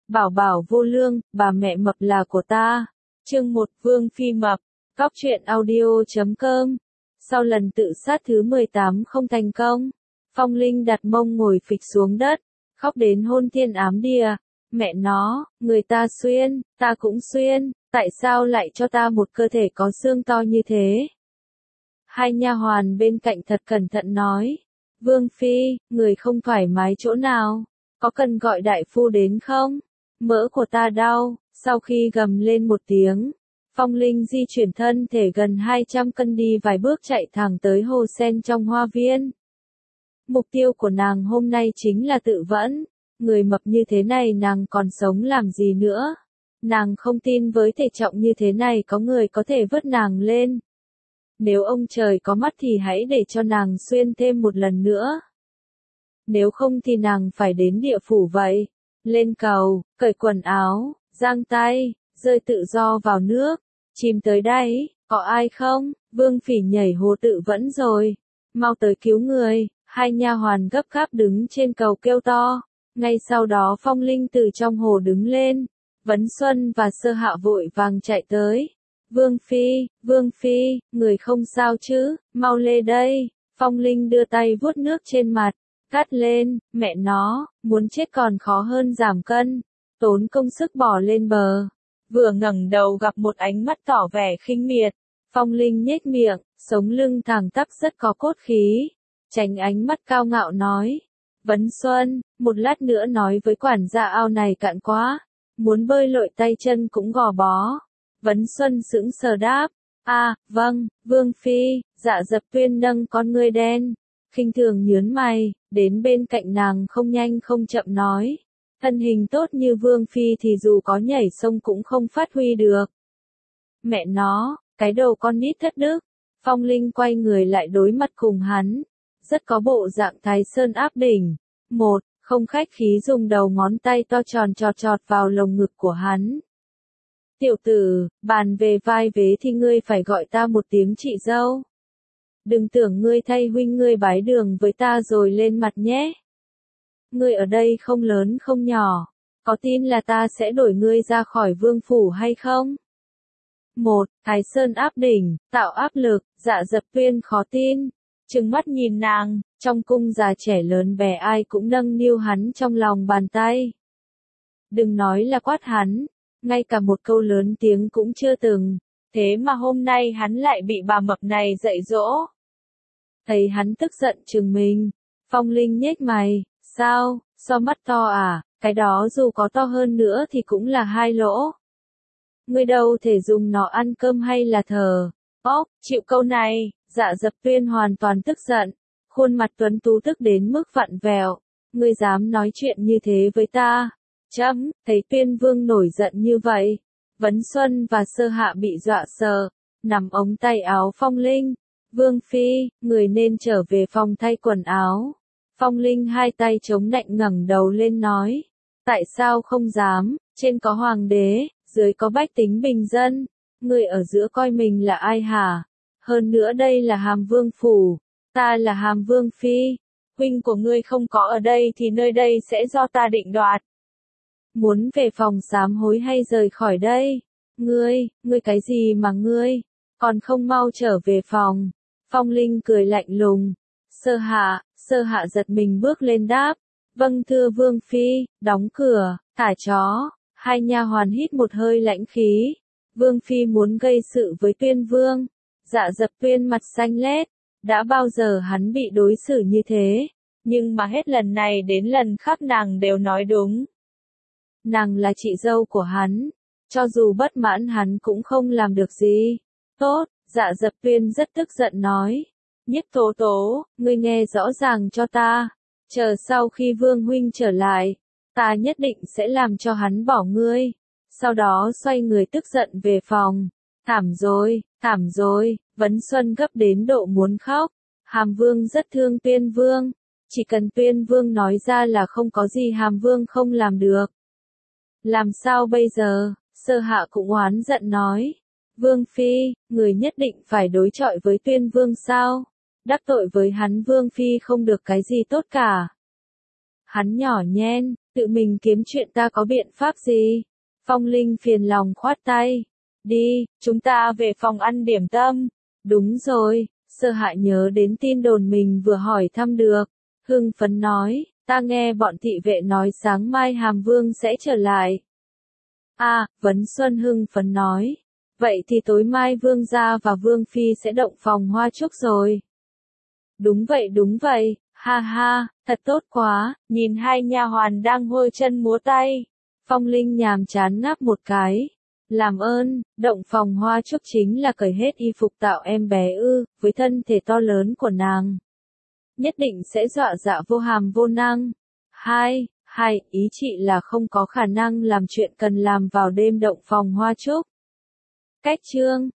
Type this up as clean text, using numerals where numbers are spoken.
Bảo bảo vô lương, bà mẹ mập là của ta. Chương 1 Vương Phi mập. Cóc truyện audio.com. Sau lần tự sát thứ 18 không thành công, Phong Linh đặt mông ngồi phịch xuống đất, khóc đến hôn thiên ám địa. Mẹ nó, người ta xuyên, ta cũng xuyên, tại sao lại cho ta một cơ thể có xương to như thế? Hai nha hoàn bên cạnh thật cẩn thận nói, Vương Phi, người không thoải mái chỗ nào, có cần gọi đại phu đến không? Mỡ của ta đau. Sau khi gầm lên một tiếng, Phong Linh di chuyển thân thể gần 200 cân đi vài bước chạy thẳng tới hồ sen trong hoa viên. Mục tiêu của nàng hôm nay chính là tự vẫn. Người mập như thế này nàng còn sống làm gì nữa? Nàng không tin với thể trọng như thế này có người có thể vớt nàng lên. Nếu ông trời có mắt thì hãy để cho nàng xuyên thêm một lần nữa. Nếu không thì nàng phải đến địa phủ vậy. Lên cầu, cởi quần áo, giang tay, rơi tự do vào nước, chìm tới đáy, có ai không? Vương Phỉ nhảy hồ tự vẫn rồi, mau tới cứu người. Hai nha hoàn gấp gáp đứng trên cầu kêu to. Ngay sau đó Phong Linh từ trong hồ đứng lên, Vấn Xuân và Sơ Hạ vội vàng chạy tới. Vương Phi, người không sao chứ, mau lê đây. Phong Linh đưa tay vuốt nước trên mặt, cắt lên, mẹ nó, muốn chết còn khó hơn giảm cân, tốn công sức bỏ lên bờ. Vừa ngẩng đầu gặp một ánh mắt tỏ vẻ khinh miệt, Phong Linh nhếch miệng, sống lưng thẳng tắp rất có cốt khí, tránh ánh mắt cao ngạo nói, Vấn Xuân, một lát nữa nói với quản gia ao này cạn quá, muốn bơi lội tay chân cũng gò bó. Vấn Xuân sững sờ đáp, vâng, Vương Phi. Dạ Dập Tuyên nâng con ngươi đen, khinh thường nhướng mày, đến bên cạnh nàng không nhanh không chậm nói, thân hình tốt như Vương Phi thì dù có nhảy sông cũng không phát huy được. Mẹ nó, cái đầu con nít thất đức. Phong Linh quay người lại đối mặt cùng hắn, rất có bộ dạng Thái Sơn áp đỉnh. Không khách khí dùng đầu ngón tay to tròn chọt vào lồng ngực của hắn. Tiểu tử, bàn về vai vế thì ngươi phải gọi ta một tiếng chị dâu. Đừng tưởng ngươi thay huynh ngươi bái đường với ta rồi lên mặt nhé. Ngươi ở đây không lớn không nhỏ, có tin là ta sẽ đuổi ngươi ra khỏi vương phủ hay không? Thái Sơn áp đỉnh, tạo áp lực. Dạ Dập Tuyên khó tin, trừng mắt nhìn nàng, trong cung già trẻ lớn bé ai cũng nâng niu hắn trong lòng bàn tay. Đừng nói là quát hắn, ngay cả một câu lớn tiếng cũng chưa từng, thế mà hôm nay hắn lại bị bà mập này dạy dỗ. Thấy hắn tức giận chừng mình, Phong Linh nhếch mày, sao, so mắt to à, cái đó dù có to hơn nữa thì cũng là 2 lỗ. Ngươi đâu thể dùng nó ăn cơm hay là thờ. Chịu câu này. Dạ Dập Tuyên hoàn toàn tức giận, khuôn mặt tuấn tú tức đến mức vặn vẹo. Ngươi dám nói chuyện như thế với ta? Chấm, thấy Tuyên Vương nổi giận như vậy, Vấn Xuân và Sơ Hạ bị dọa sợ, nắm ống tay áo Phong Linh. Vương Phi, người nên trở về phòng thay quần áo. Phong Linh hai tay chống nạnh ngẩng đầu lên nói, tại sao không dám, trên có hoàng đế, dưới có bách tính bình dân, người ở giữa coi mình là ai hả? Hơn nữa đây là Hàm Vương phủ, ta là Hàm Vương Phi, huynh của ngươi không có ở đây thì nơi đây sẽ do ta định đoạt. Muốn về phòng sám hối hay rời khỏi đây? Ngươi cái gì mà ngươi, còn không mau trở về phòng. Phong Linh cười lạnh lùng. Sơ Hạ giật mình bước lên đáp, vâng thưa Vương Phi. Đóng cửa, thả chó. Hai nha hoàn hít một hơi lãnh khí. Vương Phi muốn gây sự với Tuyên Vương. Dạ Dập Tuyên mặt xanh lét, đã bao giờ hắn bị đối xử như thế, nhưng mà hết lần này đến lần khác nàng đều nói đúng. Nàng là chị dâu của hắn, cho dù bất mãn hắn cũng không làm được gì. Tốt, Dạ Dập Tuyên rất tức giận nói, Nhiếp Tố Tố, ngươi nghe rõ ràng cho ta, chờ sau khi Vương huynh trở lại, ta nhất định sẽ làm cho hắn bỏ ngươi. Sau đó xoay người tức giận về phòng. Thảm rồi, Vấn Xuân gấp đến độ muốn khóc. Hàm Vương rất thương Tuyên Vương, chỉ cần Tuyên Vương nói ra là không có gì Hàm Vương không làm được. Làm sao bây giờ? Sơ Hạ cũng oán giận nói, Vương Phi, người nhất định phải đối chọi với Tuyên Vương sao? Đắc tội với hắn Vương Phi không được cái gì tốt cả. Hắn nhỏ nhen, Tự mình kiếm chuyện ta có biện pháp gì? Phong Linh phiền lòng khoát tay. Đi, chúng ta về phòng ăn điểm tâm. Đúng rồi, Sơ Hại nhớ đến tin đồn mình vừa hỏi thăm được. Hưng phấn nói, ta nghe bọn thị vệ nói sáng mai Hàm Vương sẽ trở lại. À, Vấn Xuân hưng phấn nói. Vậy thì tối mai Vương gia và Vương Phi sẽ động phòng hoa chúc rồi. Đúng vậy, ha ha, thật tốt quá, nhìn hai nha hoàn đang hôi chân múa tay. Phong Linh nhàm chán ngáp một cái. Làm ơn, động phòng hoa chúc chính là cởi hết y phục tạo em bé ư, với thân thể to lớn của nàng. Nhất định sẽ dọa dạ vô hàm vô năng. Hai, ý chị là không có khả năng làm chuyện cần làm vào đêm động phòng hoa chúc. Cách chương